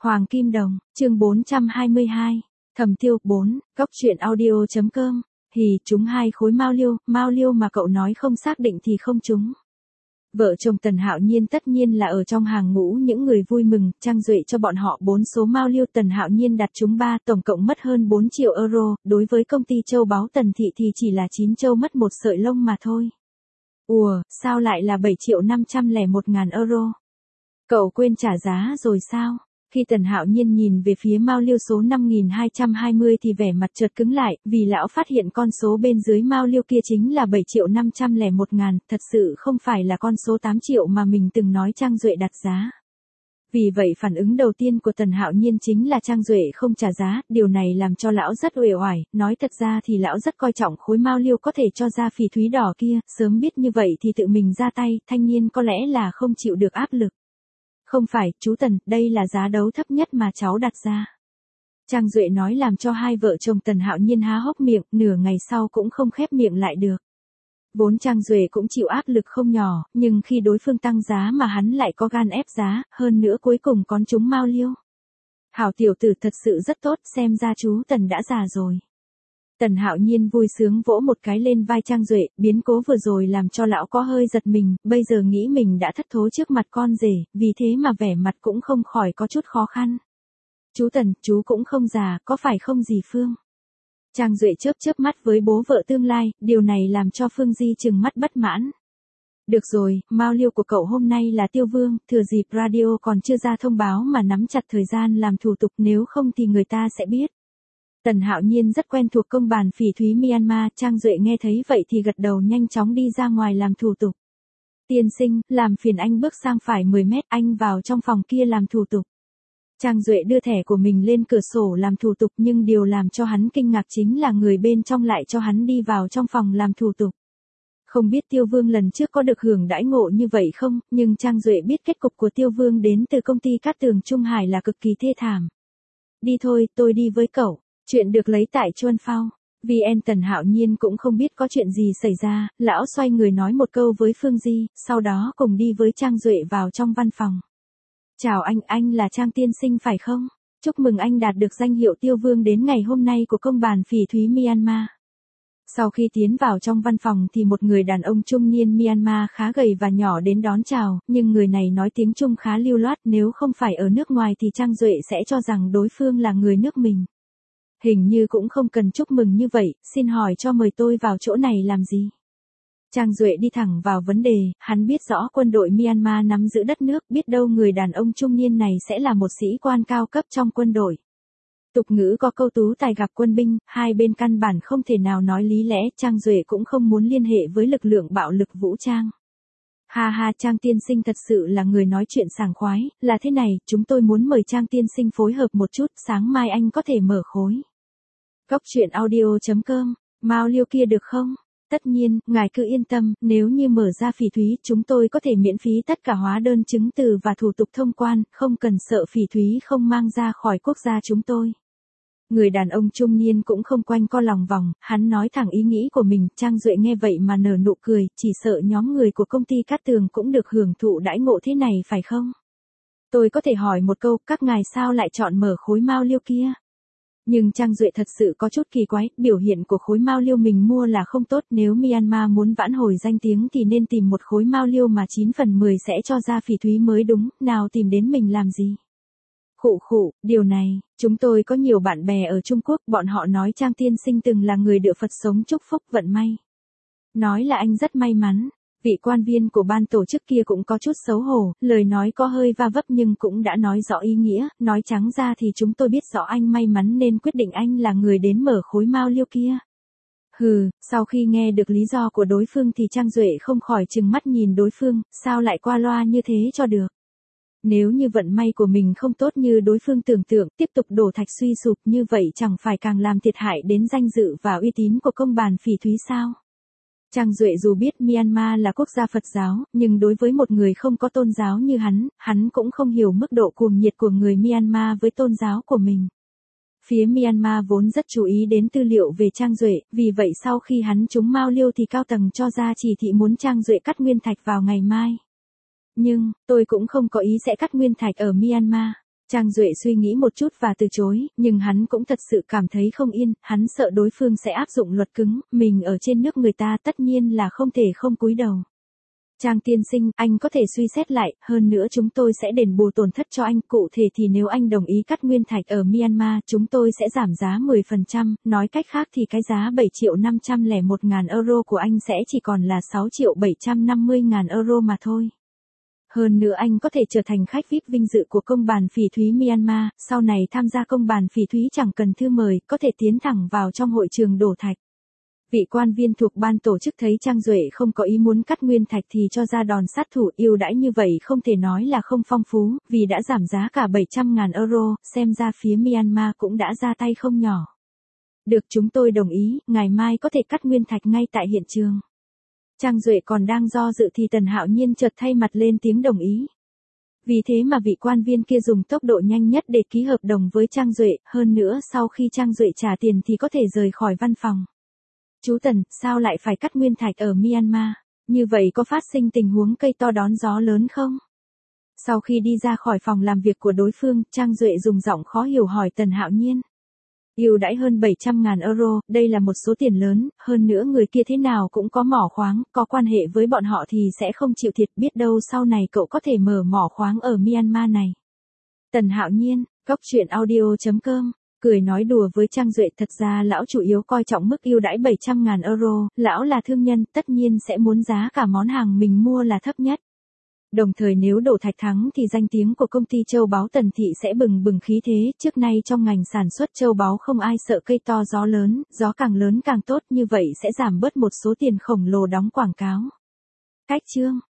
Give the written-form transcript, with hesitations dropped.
Hoàng Kim Đồng, chương 422, Thẩm Tiêu 4, Cóc truyện audio.com, chúng 2 khối mao liêu mà cậu nói không xác định thì không trúng. Vợ chồng Tần Hạo Nhiên tất nhiên là ở trong hàng ngũ những người vui mừng, Trang Duệ cho bọn họ 4 số mao liêu, Tần Hạo Nhiên đặt trúng 3, tổng cộng mất hơn 4 triệu euro, đối với công ty châu báu Tần Thị thì chỉ là 9 châu mất một sợi lông mà thôi. Ủa, sao lại là 7.501.000 euro? Cậu quên trả giá rồi sao? Khi Tần Hạo Nhiên nhìn về phía mao liêu số 5220 thì vẻ mặt chợt cứng lại, vì lão phát hiện con số bên dưới mao liêu kia chính là 7.501.000, thật sự không phải là con số 8 triệu mà mình từng nói Trang Duệ đặt giá. Vì vậy phản ứng đầu tiên của Tần Hạo Nhiên chính là Trang Duệ không trả giá, điều này làm cho lão rất uể oải, nói thật ra thì lão rất coi trọng khối mao liêu có thể cho ra phỉ thúy đỏ kia, sớm biết như vậy thì tự mình ra tay, thanh niên có lẽ là không chịu được áp lực. Không phải, chú Tần, đây là giá đấu thấp nhất mà cháu đặt ra. Trang Duệ nói làm cho hai vợ chồng Tần Hạo Nhiên há hốc miệng, nửa ngày sau cũng không khép miệng lại được. Vốn Trang Duệ cũng chịu áp lực không nhỏ, nhưng khi đối phương tăng giá mà hắn lại có gan ép giá, hơn nữa cuối cùng con trúng mao liêu. Hảo tiểu tử thật sự rất tốt, xem ra chú Tần đã già rồi. Tần Hạo Nhiên vui sướng vỗ một cái lên vai Trang Duệ, biến cố vừa rồi làm cho lão có hơi giật mình, bây giờ nghĩ mình đã thất thố trước mặt con rể, vì thế mà vẻ mặt cũng không khỏi có chút khó khăn. Chú Tần, chú cũng không già, có phải không dì Phương? Trang Duệ chớp mắt với bố vợ tương lai, điều này làm cho Phương Di trừng mắt bất mãn. Được rồi, mao liêu của cậu hôm nay là Tiêu Vương, thừa dịp radio còn chưa ra thông báo mà nắm chặt thời gian làm thủ tục, nếu không thì người ta sẽ biết. Tần Hạo Nhiên rất quen thuộc công bàn phỉ thúy Myanmar, Trang Duệ nghe thấy vậy thì gật đầu nhanh chóng đi ra ngoài làm thủ tục. Tiên sinh, làm phiền anh bước sang phải 10 mét, anh vào trong phòng kia làm thủ tục. Trang Duệ đưa thẻ của mình lên cửa sổ làm thủ tục, nhưng điều làm cho hắn kinh ngạc chính là người bên trong lại cho hắn đi vào trong phòng làm thủ tục. Không biết Tiêu Vương lần trước có được hưởng đãi ngộ như vậy không, nhưng Trang Duệ biết kết cục của Tiêu Vương đến từ công ty Cát Tường Trung Hải là cực kỳ thê thảm. Đi thôi, tôi đi với cậu. Chuyện được lấy tại Chuan Phao. VN Tần Hạo Nhiên cũng không biết có chuyện gì xảy ra, lão xoay người nói một câu với Phương Di, sau đó cùng đi với Trang Duệ vào trong văn phòng. Chào anh là Trang tiên sinh phải không? Chúc mừng anh đạt được danh hiệu Tiêu Vương đến ngày hôm nay của công bàn phỉ thúy Myanmar. Sau khi tiến vào trong văn phòng thì một người đàn ông trung niên Myanmar khá gầy và nhỏ đến đón chào, nhưng người này nói tiếng Trung khá lưu loát, nếu không phải ở nước ngoài thì Trang Duệ sẽ cho rằng đối phương là người nước mình. Hình như cũng không cần chúc mừng như vậy, xin hỏi cho mời tôi vào chỗ này làm gì? Trang Duệ đi thẳng vào vấn đề, hắn biết rõ quân đội Myanmar nắm giữ đất nước, biết đâu người đàn ông trung niên này sẽ là một sĩ quan cao cấp trong quân đội. Tục ngữ có câu tú tài gặp quân binh, hai bên căn bản không thể nào nói lý lẽ, Trang Duệ cũng không muốn liên hệ với lực lượng bạo lực vũ trang. Ha, Trang tiên sinh thật sự là người nói chuyện sảng khoái, là thế này, chúng tôi muốn mời Trang tiên sinh phối hợp một chút, sáng mai anh có thể mở khối. Cóc truyện audio.com, mao liêu kia được không? Tất nhiên, ngài cứ yên tâm, nếu như mở ra phỉ thúy, chúng tôi có thể miễn phí tất cả hóa đơn chứng từ và thủ tục thông quan, không cần sợ phỉ thúy không mang ra khỏi quốc gia chúng tôi. Người đàn ông trung niên cũng không quanh co lòng vòng, hắn nói thẳng ý nghĩ của mình, Trang Duệ nghe vậy mà nở nụ cười, chỉ sợ nhóm người của công ty Cát Tường cũng được hưởng thụ đãi ngộ thế này phải không? Tôi có thể hỏi một câu, các ngài sao lại chọn mở khối mao liêu kia? Nhưng Trang Duệ thật sự có chút kỳ quái, biểu hiện của khối mao liêu mình mua là không tốt, nếu Myanmar muốn vãn hồi danh tiếng thì nên tìm một khối mao liêu mà 9 phần 10 sẽ cho ra phỉ thúy mới đúng, nào tìm đến mình làm gì? Khụ, điều này, chúng tôi có nhiều bạn bè ở Trung Quốc, bọn họ nói Trang tiên sinh từng là người được Phật sống chúc phúc vận may. Nói là anh rất may mắn. Vị quan viên của ban tổ chức kia cũng có chút xấu hổ, lời nói có hơi va vấp nhưng cũng đã nói rõ ý nghĩa, nói trắng ra thì chúng tôi biết rõ anh may mắn nên quyết định anh là người đến mở khối mao liêu kia. Sau khi nghe được lý do của đối phương thì Trang Duệ không khỏi trừng mắt nhìn đối phương, sao lại qua loa như thế cho được. Nếu như vận may của mình không tốt như đối phương tưởng tượng, tiếp tục đổ thạch suy sụp như vậy chẳng phải càng làm thiệt hại đến danh dự và uy tín của công bàn phỉ thúy sao? Trang Duệ dù biết Myanmar là quốc gia Phật giáo, nhưng đối với một người không có tôn giáo như hắn cũng không hiểu mức độ cuồng nhiệt của người Myanmar với tôn giáo của mình. Phía Myanmar vốn rất chú ý đến tư liệu về Trang Duệ, vì vậy sau khi hắn trúng mao liêu thì cao tầng cho ra chỉ thị muốn Trang Duệ cắt nguyên thạch vào ngày mai. Nhưng, tôi cũng không có ý sẽ cắt nguyên thạch ở Myanmar. Trang Duệ suy nghĩ một chút và từ chối, nhưng hắn cũng thật sự cảm thấy không yên, hắn sợ đối phương sẽ áp dụng luật cứng, mình ở trên nước người ta tất nhiên là không thể không cúi đầu. Trang tiên sinh, anh có thể suy xét lại, hơn nữa chúng tôi sẽ đền bù tổn thất cho anh, cụ thể thì nếu anh đồng ý cắt nguyên thạch ở Myanmar, chúng tôi sẽ giảm giá 10%, nói cách khác thì cái giá 7.501.000 euro của anh sẽ chỉ còn là 6.750.000 euro mà thôi. Hơn nữa anh có thể trở thành khách VIP vinh dự của công bàn phỉ thúy Myanmar, sau này tham gia công bàn phỉ thúy chẳng cần thư mời, có thể tiến thẳng vào trong hội trường đổ thạch. Vị quan viên thuộc ban tổ chức thấy Trang Duệ không có ý muốn cắt nguyên thạch thì cho ra đòn sát thủ, ưu đãi như vậy không thể nói là không phong phú, vì đã giảm giá cả 700.000 euro, xem ra phía Myanmar cũng đã ra tay không nhỏ. Được, chúng tôi đồng ý, ngày mai có thể cắt nguyên thạch ngay tại hiện trường. Trang Duệ còn đang do dự thì Tần Hạo Nhiên chợt thay mặt lên tiếng đồng ý. Vì thế mà vị quan viên kia dùng tốc độ nhanh nhất để ký hợp đồng với Trang Duệ, hơn nữa sau khi Trang Duệ trả tiền thì có thể rời khỏi văn phòng. Chú Tần, sao lại phải cắt nguyên thạch ở Myanmar? Như vậy có phát sinh tình huống cây to đón gió lớn không? Sau khi đi ra khỏi phòng làm việc của đối phương, Trang Duệ dùng giọng khó hiểu hỏi Tần Hạo Nhiên. Ưu đãi hơn 700.000 euro, đây là một số tiền lớn, hơn nữa người kia thế nào cũng có mỏ khoáng, có quan hệ với bọn họ thì sẽ không chịu thiệt, biết đâu sau này cậu có thể mở mỏ khoáng ở Myanmar này. Tần Hạo Nhiên, Coctruyện.audio.com cười nói đùa với Trang Duệ, thật ra lão chủ yếu coi trọng mức ưu đãi 700.000 euro, lão là thương nhân, tất nhiên sẽ muốn giá cả món hàng mình mua là thấp nhất. Đồng thời nếu đổ thạch thắng thì danh tiếng của công ty châu báu Tần Thị sẽ bừng bừng khí thế, trước nay trong ngành sản xuất châu báu không ai sợ cây to gió lớn, gió càng lớn càng tốt, như vậy sẽ giảm bớt một số tiền khổng lồ đóng quảng cáo. Cách chương